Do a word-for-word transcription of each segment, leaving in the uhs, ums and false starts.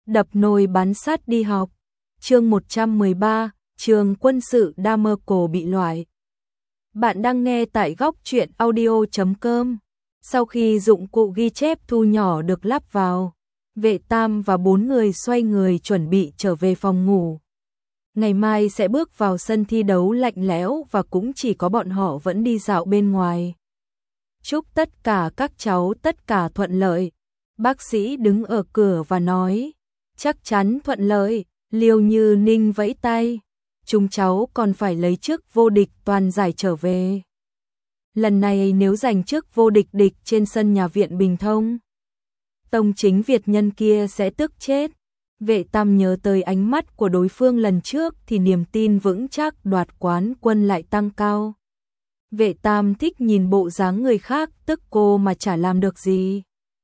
đập nồi bán sắt đi học. Chương một trăm mười ba, trường quân sự Damerco bị loại. Bạn đang nghe tại góc truyện audio chấm com. Sau khi dụng cụ ghi chép thu nhỏ được lắp vào, Vệ Tam và bốn người xoay người chuẩn bị trở về phòng ngủ. Ngày mai sẽ bước vào sân thi đấu lạnh lẽo và cũng chỉ có bọn họ vẫn đi dạo bên ngoài. Chúc tất cả các cháu tất cả thuận lợi. Bác sĩ đứng ở cửa và nói, chắc chắn thuận lợi. Liêu Như Ninh vẫy tay, chúng cháu còn phải lấy chức vô địch toàn giải trở về. Lần này nếu giành chức vô địch địch trên sân nhà viện Bình Thông, tông chính Việt nhân kia sẽ tức chết. Vệ Tam nhớ tới ánh mắt của đối phương lần trước thì niềm tin vững chắc đoạt quán quân lại tăng cao. Vệ Tam thích nhìn bộ dáng người khác tức cô mà chả làm được gì.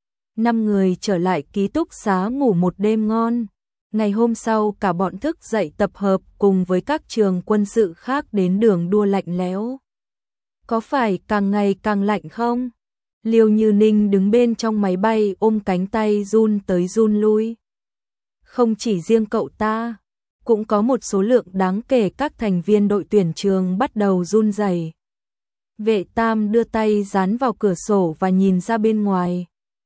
Năm người trở lại ký túc xá ngủ một đêm ngon. Ngày hôm sau cả bọn thức dậy tập hợp cùng với các trường quân sự khác đến đường đua lạnh lẽo. Có phải càng ngày càng lạnh không? Liêu Như Ninh đứng bên trong máy bay ôm cánh tay run tới run lui. Không chỉ riêng cậu ta, cũng có một số lượng đáng kể các thành viên đội tuyển trường bắt đầu run rẩy. Vệ Tam đưa tay dán vào cửa sổ và nhìn ra bên ngoài.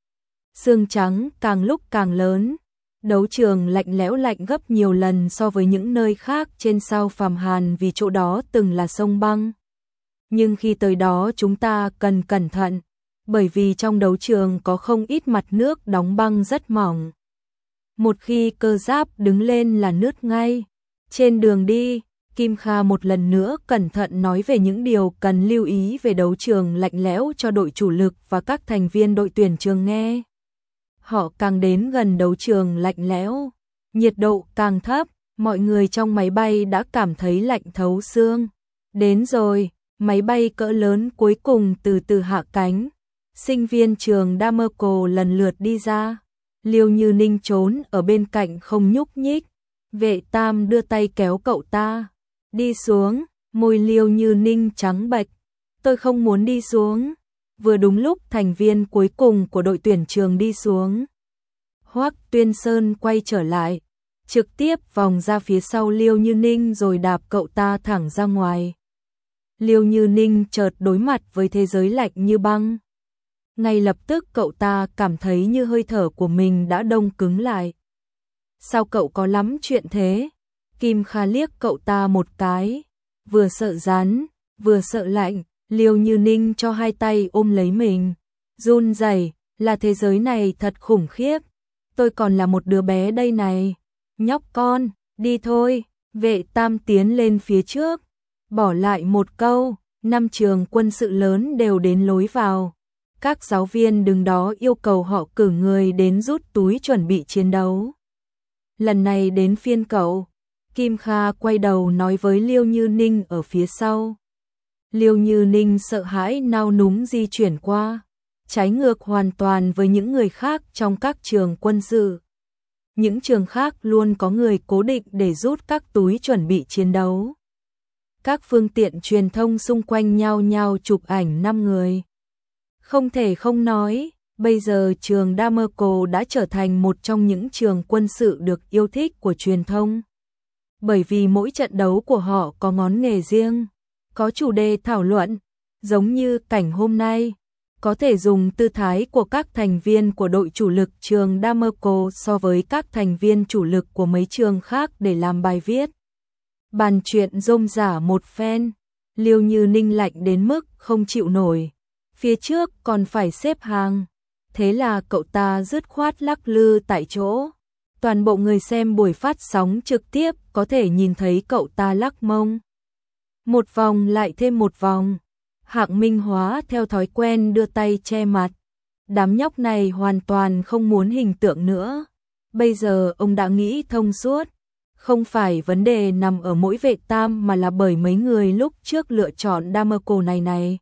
Sương trắng càng lúc càng lớn. Đấu trường lạnh lẽo lạnh gấp nhiều lần so với những nơi khác trên sao Phàm Hàn vì chỗ đó từng là sông băng. Nhưng khi tới đó chúng ta cần cẩn thận, bởi vì trong đấu trường có không ít mặt nước đóng băng rất mỏng. Một khi cơ giáp đứng lên là nứt ngay. Trên đường đi, Kim Kha một lần nữa cẩn thận nói về những điều cần lưu ý về đấu trường lạnh lẽo cho đội chủ lực và các thành viên đội tuyển trường nghe. Họ càng đến gần đấu trường lạnh lẽo, nhiệt độ càng thấp, mọi người trong máy bay đã cảm thấy lạnh thấu xương. Đến rồi, máy bay cỡ lớn cuối cùng từ từ hạ cánh. Sinh viên trường Damerco lần lượt đi ra. Liêu Như Ninh trốn ở bên cạnh không nhúc nhích. Vệ Tam đưa tay kéo cậu ta. Đi xuống, môi Liêu Như Ninh trắng bệch. Tôi không muốn đi xuống. Vừa đúng lúc thành viên cuối cùng của đội tuyển trường đi xuống. Hoắc Tuyên Sơn quay trở lại, trực tiếp vòng ra phía sau Liêu Như Ninh rồi đạp cậu ta thẳng ra ngoài. Liêu Như Ninh chợt đối mặt với thế giới lạnh như băng. Ngay lập tức cậu ta cảm thấy như hơi thở của mình đã đông cứng lại. Sao cậu có lắm chuyện thế? Kim Kha liếc cậu ta một cái, vừa sợ rắn, vừa sợ lạnh. Liêu Như Ninh cho hai tay ôm lấy mình, run rẩy, là thế giới này thật khủng khiếp. Tôi còn là một đứa bé đây này. Nhóc con, đi thôi. Vệ Tam tiến lên phía trước, bỏ lại một câu, năm trường quân sự lớn đều đến lối vào. Các giáo viên đứng đó yêu cầu họ cử người đến rút túi chuẩn bị chiến đấu. Lần này đến phiên cậu. Kim Kha quay đầu nói với Liêu Như Ninh ở phía sau. Liêu Như Ninh sợ hãi nao núng di chuyển qua, trái ngược hoàn toàn với những người khác trong các trường quân sự. Những trường khác luôn có người cố định để rút các túi chuẩn bị chiến đấu. Các phương tiện truyền thông xung quanh nhau nhau chụp ảnh năm người. Không thể không nói, bây giờ trường Damerco đã trở thành một trong những trường quân sự được yêu thích của truyền thông. Bởi vì mỗi trận đấu của họ có ngón nghề riêng, có chủ đề thảo luận, giống như cảnh hôm nay, có thể dùng tư thái của các thành viên của đội chủ lực trường Damerco so với các thành viên chủ lực của mấy trường khác để làm bài viết. Bàn chuyện rôm rả một phen, Liêu Như Ninh lạnh đến mức không chịu nổi, phía trước còn phải xếp hàng, thế là cậu ta dứt khoát lắc lư tại chỗ. Toàn bộ người xem buổi phát sóng trực tiếp có thể nhìn thấy cậu ta lắc mông. Một vòng lại thêm một vòng. Hạng Minh Hóa theo thói quen đưa tay che mặt. Đám nhóc này hoàn toàn không muốn hình tượng nữa. Bây giờ ông đã nghĩ thông suốt. Không phải vấn đề nằm ở mỗi Vệ Tam mà là bởi mấy người lúc trước lựa chọn Damerco này này.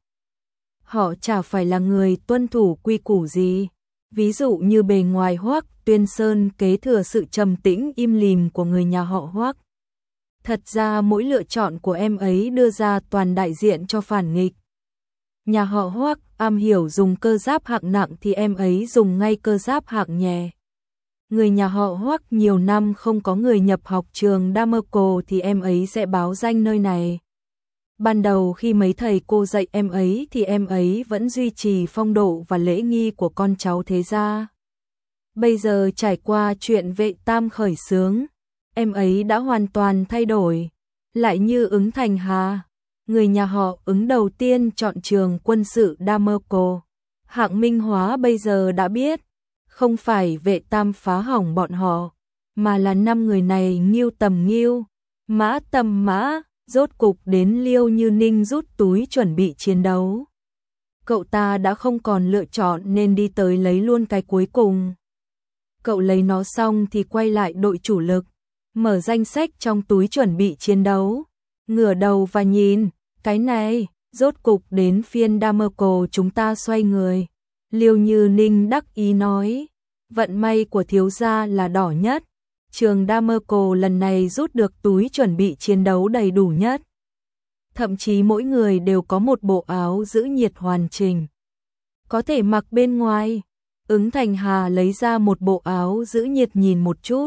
Họ chả phải là người tuân thủ quy củ gì. Ví dụ như bề ngoài Hoắc Tuyên Sơn kế thừa sự trầm tĩnh im lìm của người nhà họ Hoắc. Thật ra mỗi lựa chọn của em ấy đưa ra toàn đại diện cho phản nghịch. Nhà họ Hoắc am hiểu dùng cơ giáp hạng nặng thì em ấy dùng ngay cơ giáp hạng nhẹ. người nhà họ Hoắc nhiều năm không có người nhập học trường Damerco thì em ấy sẽ báo danh nơi này. Ban đầu khi mấy thầy cô dạy em ấy thì em ấy vẫn duy trì phong độ và lễ nghi của con cháu thế gia. Bây giờ trải qua chuyện Vệ Tam khởi xướng, em ấy đã hoàn toàn thay đổi. Lại như Ứng Thành Hà, người nhà họ Ứng đầu tiên chọn trường quân sự Damerco. Hạng Minh Hóa bây giờ đã biết, không phải Vệ Tam phá hỏng bọn họ, mà là năm người này nghiêu tầm nghiêu, mã tầm mã, rốt cục đến Liêu Như Ninh rút túi chuẩn bị chiến đấu. Cậu ta đã không còn lựa chọn nên đi tới lấy luôn cái cuối cùng. Cậu lấy nó xong thì quay lại đội chủ lực, mở danh sách trong túi chuẩn bị chiến đấu, ngửa đầu và nhìn, cái này, rốt cục đến phiên Damerco chúng ta xoay người. Liêu Như Ninh đắc ý nói, vận may của thiếu gia là đỏ nhất, trường Damerco lần này rút được túi chuẩn bị chiến đấu đầy đủ nhất. Thậm chí mỗi người đều có một bộ áo giữ nhiệt hoàn chỉnh, có thể mặc bên ngoài. Ứng Thành Hà lấy ra một bộ áo giữ nhiệt nhìn một chút.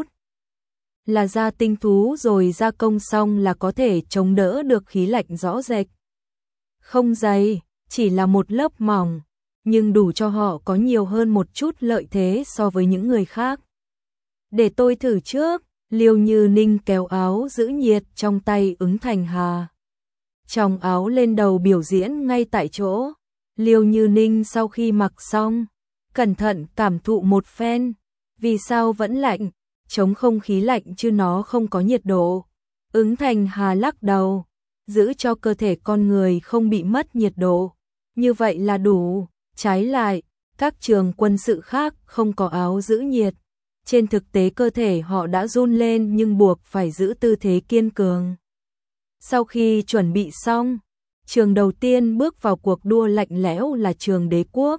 Là da tinh thú rồi gia công xong là có thể chống đỡ được khí lạnh rõ rệt. Không dày, chỉ là một lớp mỏng, nhưng đủ cho họ có nhiều hơn một chút lợi thế so với những người khác. Để tôi thử trước, Liêu Như Ninh kéo áo giữ nhiệt trong tay Ứng Thành Hà. Trong áo lên đầu biểu diễn ngay tại chỗ. Liêu Như Ninh sau khi mặc xong, cẩn thận cảm thụ một phen, vì sao vẫn lạnh, chống không khí lạnh chứ nó không có nhiệt độ. Ứng Thành Hà lắc đầu, giữ cho cơ thể con người không bị mất nhiệt độ, như vậy là đủ. Trái lại, các trường quân sự khác không có áo giữ nhiệt, trên thực tế cơ thể họ đã run lên nhưng buộc phải giữ tư thế kiên cường. Sau khi chuẩn bị xong, trường đầu tiên bước vào cuộc đua lạnh lẽo là trường Đế Quốc.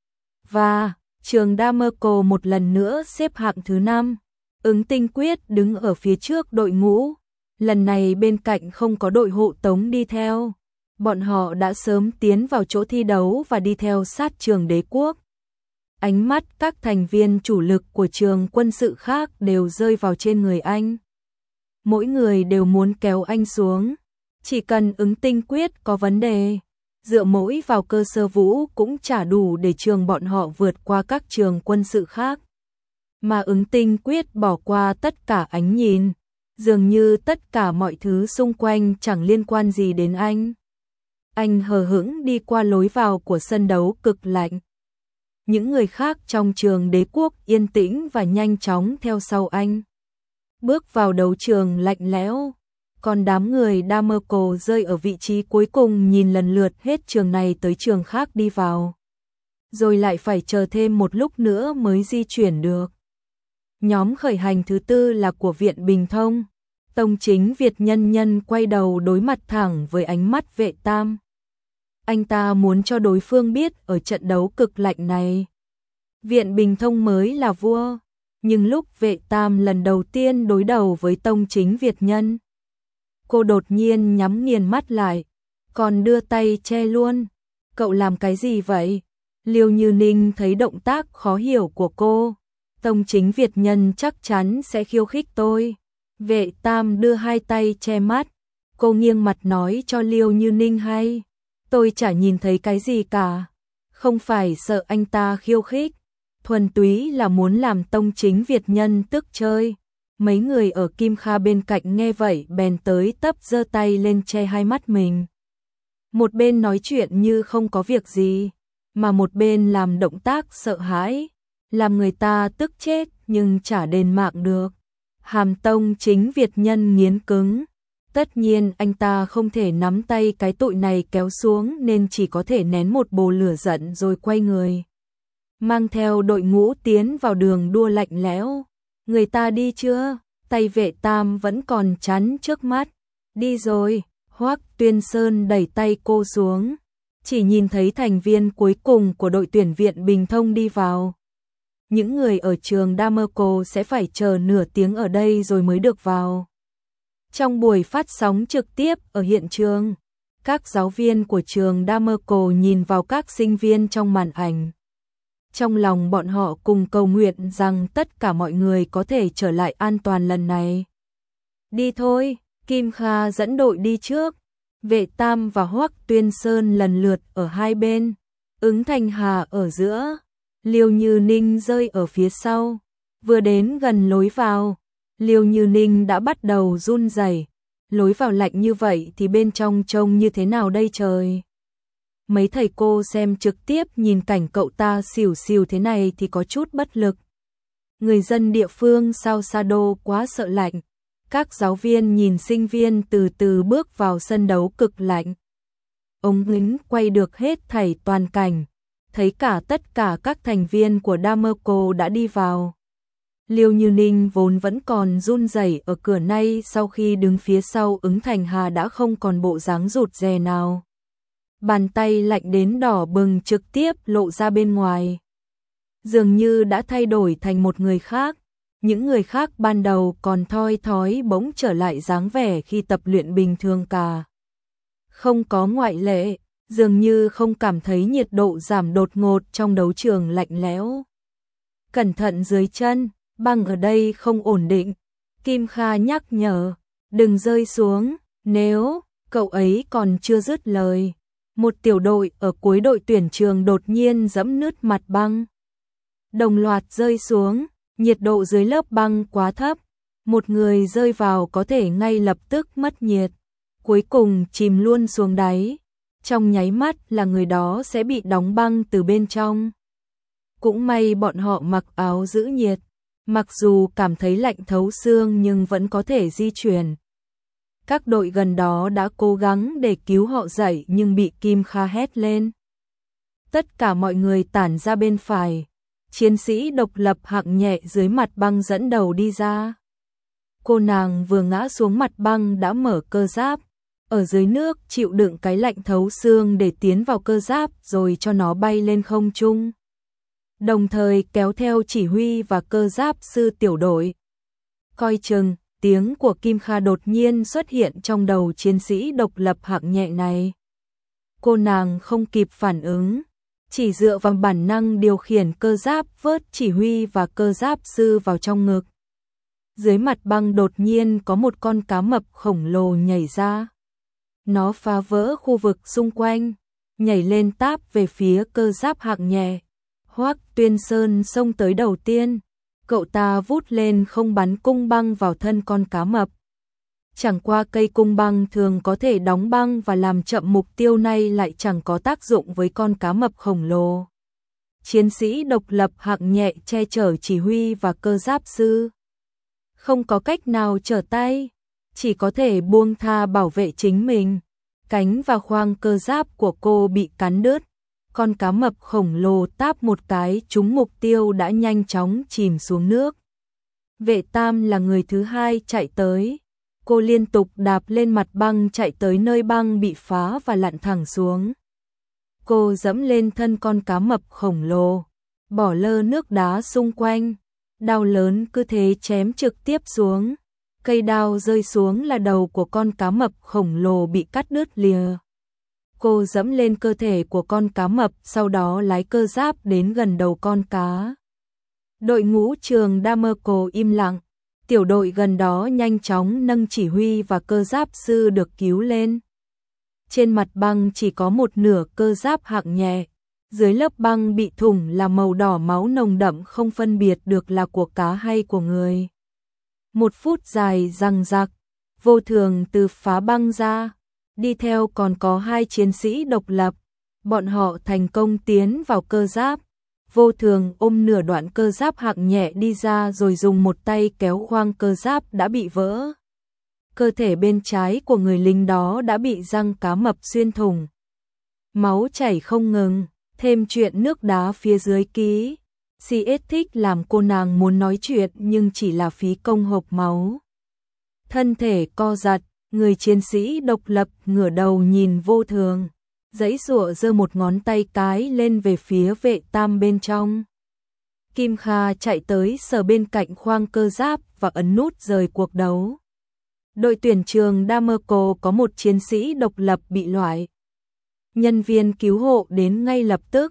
Và trường Damerco một lần nữa xếp hạng thứ năm. Ứng Tinh Quyết đứng ở phía trước đội ngũ. Lần này bên cạnh không có đội hộ tống đi theo. Bọn họ đã sớm tiến vào chỗ thi đấu và đi theo sát trường Đế Quốc. Ánh mắt các thành viên chủ lực của trường quân sự khác đều rơi vào trên người anh. Mỗi người đều muốn kéo anh xuống. Chỉ cần Ứng Tinh Quyết có vấn đề, dựa mỗi vào cơ sơ vũ cũng chả đủ để trường bọn họ vượt qua các trường quân sự khác. Mà Ứng Tinh Quyết bỏ qua tất cả ánh nhìn, dường như tất cả mọi thứ xung quanh chẳng liên quan gì đến anh. Anh hờ hững đi qua lối vào của sân đấu cực lạnh. Những người khác trong trường Đế Quốc yên tĩnh và nhanh chóng theo sau anh. Bước vào đấu trường lạnh lẽo, còn đám người Damerco rơi ở vị trí cuối cùng nhìn lần lượt hết trường này tới trường khác đi vào. Rồi lại phải chờ thêm một lúc nữa mới di chuyển được. Nhóm khởi hành thứ tư là của Viện Bình Thông. Tông Chính Việt Nhân Nhân quay đầu đối mặt thẳng với ánh mắt Vệ Tam. Anh ta muốn cho đối phương biết ở trận đấu cực lạnh này, Viện Bình Thông mới là vua. Nhưng lúc Vệ Tam lần đầu tiên đối đầu với Tông Chính Việt Nhân, cô đột nhiên nhắm nghiền mắt lại, còn đưa tay che luôn. Cậu làm cái gì vậy? Liêu Như Ninh thấy động tác khó hiểu của cô. Tông Chính Việt Nhân chắc chắn sẽ khiêu khích tôi. Vệ Tam đưa hai tay che mắt. Cô nghiêng mặt nói cho Liêu Như Ninh hay. Tôi chả nhìn thấy cái gì cả. Không phải sợ anh ta khiêu khích, thuần túy là muốn làm Tông Chính Việt Nhân tức chơi. Mấy người ở Kim Kha bên cạnh nghe vậy bèn tới tấp giơ tay lên che hai mắt mình. Một bên nói chuyện như không có việc gì, mà một bên làm động tác sợ hãi, làm người ta tức chết nhưng chả đền mạng được. Hàm Tông Chính Việt Nhân nghiến cứng. Tất nhiên anh ta không thể nắm tay cái tụi này kéo xuống nên chỉ có thể nén một bồ lửa giận rồi quay người. Mang theo đội ngũ tiến vào đường đua lạnh lẽo. Người ta đi chưa? Tay Vệ Tam vẫn còn chắn trước mắt. Đi rồi. Hoắc Tuyên Sơn đẩy tay cô xuống. Chỉ nhìn thấy thành viên cuối cùng của đội tuyển Viện Bình Thông đi vào. Những người ở trường Damerco sẽ phải chờ nửa tiếng ở đây rồi mới được vào. Trong buổi phát sóng trực tiếp ở hiện trường, các giáo viên của trường Damerco nhìn vào các sinh viên trong màn ảnh. Trong lòng bọn họ cùng cầu nguyện rằng tất cả mọi người có thể trở lại an toàn lần này. Đi thôi, Kim Kha dẫn đội đi trước. Vệ Tam và Hoắc Tuyên Sơn lần lượt ở hai bên, Ứng Thanh Hà ở giữa, Liêu Như Ninh rơi ở phía sau. Vừa đến gần lối vào, Liêu Như Ninh đã bắt đầu run rẩy. Lối vào lạnh như vậy thì bên trong trông như thế nào đây trời? Mấy thầy cô xem trực tiếp nhìn cảnh cậu ta xỉu xỉu thế này thì có chút bất lực. Người dân địa phương sao Sa Đô quá sợ lạnh. Các giáo viên nhìn sinh viên từ từ bước vào sân đấu cực lạnh. Ống kính quay được hết thảy toàn cảnh, thấy cả tất cả các thành viên của Damerco đã đi vào. Liêu Như Ninh vốn vẫn còn run rẩy ở cửa nay, sau khi đứng phía sau Ứng Thành Hà đã không còn bộ dáng rụt rè nào. Bàn tay lạnh đến đỏ bừng trực tiếp lộ ra bên ngoài. Dường như đã thay đổi thành một người khác. Những người khác ban đầu còn thoi thói bỗng trở lại dáng vẻ khi tập luyện bình thường cả. Không có ngoại lệ, dường như không cảm thấy nhiệt độ giảm đột ngột trong đấu trường lạnh lẽo. Cẩn thận dưới chân, băng ở đây không ổn định. Kim Kha nhắc nhở, đừng rơi xuống, nếu cậu ấy còn chưa dứt lời. Một tiểu đội ở cuối đội tuyển trường đột nhiên giẫm nứt mặt băng. Đồng loạt rơi xuống, nhiệt độ dưới lớp băng quá thấp. Một người rơi vào có thể ngay lập tức mất nhiệt. Cuối cùng chìm luôn xuống đáy. Trong nháy mắt là người đó sẽ bị đóng băng từ bên trong. Cũng may bọn họ mặc áo giữ nhiệt. Mặc dù cảm thấy lạnh thấu xương nhưng vẫn có thể di chuyển. Các đội gần đó đã cố gắng để cứu họ dậy nhưng bị Kim Kha hét lên. Tất cả mọi người tản ra bên phải. Chiến sĩ độc lập hạng nhẹ dưới mặt băng dẫn đầu đi ra. Cô nàng vừa ngã xuống mặt băng đã mở cơ giáp. Ở dưới nước chịu đựng cái lạnh thấu xương để tiến vào cơ giáp rồi cho nó bay lên không trung. Đồng thời kéo theo chỉ huy và cơ giáp sư tiểu đội. Coi chừng, tiếng của Kim Kha đột nhiên xuất hiện trong đầu chiến sĩ độc lập hạng nhẹ này. Cô nàng không kịp phản ứng, chỉ dựa vào bản năng điều khiển cơ giáp vớt chỉ huy và cơ giáp sư vào trong ngực. Dưới mặt băng đột nhiên có một con cá mập khổng lồ nhảy ra. Nó phá vỡ khu vực xung quanh, nhảy lên táp về phía cơ giáp hạng nhẹ. Hoắc Tuyên Sơn xông tới đầu tiên, cậu ta vút lên không bắn cung băng vào thân con cá mập. Chẳng qua cây cung băng thường có thể đóng băng và làm chậm mục tiêu, này lại chẳng có tác dụng với con cá mập khổng lồ. Chiến sĩ độc lập hạng nhẹ che chở chỉ huy và cơ giáp sư. Không có cách nào trở tay, chỉ có thể buông tha bảo vệ chính mình. Cánh và khoang cơ giáp của cô bị cắn đứt. Con cá mập khổng lồ táp một cái trúng mục tiêu đã nhanh chóng chìm xuống nước. Vệ Tam là người thứ hai chạy tới. Cô liên tục đạp lên mặt băng chạy tới nơi băng bị phá và lặn thẳng xuống. Cô dẫm lên thân con cá mập khổng lồ, bỏ lơ nước đá xung quanh. Đao lớn cứ thế chém trực tiếp xuống. Cây đao rơi xuống là đầu của con cá mập khổng lồ bị cắt đứt lìa. Cô dẫm lên cơ thể của con cá mập, sau đó lái cơ giáp đến gần đầu con cá. Đội ngũ trường Damerco im lặng. Tiểu đội gần đó nhanh chóng nâng chỉ huy và cơ giáp sư được cứu lên. Trên mặt băng chỉ có một nửa cơ giáp hạng nhẹ. Dưới lớp băng bị thủng là màu đỏ máu nồng đậm, không phân biệt được là của cá hay của người. Một phút dài răng rạc, Vô Thường từ phá băng ra. Đi theo còn có hai chiến sĩ độc lập. Bọn họ thành công tiến vào cơ giáp. Vô Thường ôm nửa đoạn cơ giáp hạng nhẹ đi ra rồi dùng một tay kéo khoang cơ giáp đã bị vỡ. Cơ thể bên trái của người lính đó đã bị răng cá mập xuyên thủng. Máu chảy không ngừng, thêm chuyện nước đá phía dưới ký. xê ét thích làm cô nàng muốn nói chuyện nhưng chỉ là phí công hộp máu. Thân thể co giật, người chiến sĩ độc lập ngửa đầu nhìn Vô Thường. Giãy giụa giơ một ngón tay cái lên về phía Vệ Tam bên trong. Kim Kha chạy tới sờ bên cạnh khoang cơ giáp và ấn nút rời cuộc đấu. Đội tuyển trường Damerco có một chiến sĩ độc lập bị loại. Nhân viên cứu hộ đến ngay lập tức.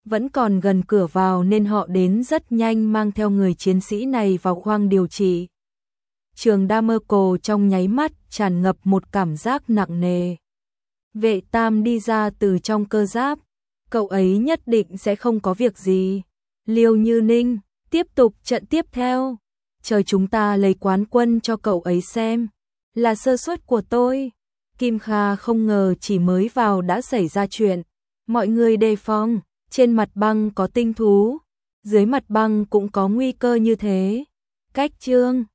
vẫn còn gần cửa vào nên họ đến rất nhanh mang theo người chiến sĩ này vào khoang điều trị. Trường Damerco trong nháy mắt tràn ngập một cảm giác nặng nề. Vệ Tam đi ra từ trong cơ giáp, cậu ấy nhất định sẽ không có việc gì. Liêu Như Ninh, tiếp tục trận tiếp theo. Chờ chúng ta lấy quán quân cho cậu ấy xem. Là sơ suất của tôi. Kim Kha không ngờ chỉ mới vào đã xảy ra chuyện. Mọi người đề phòng, trên mặt băng có tinh thú, dưới mặt băng cũng có nguy cơ như thế. Cách chương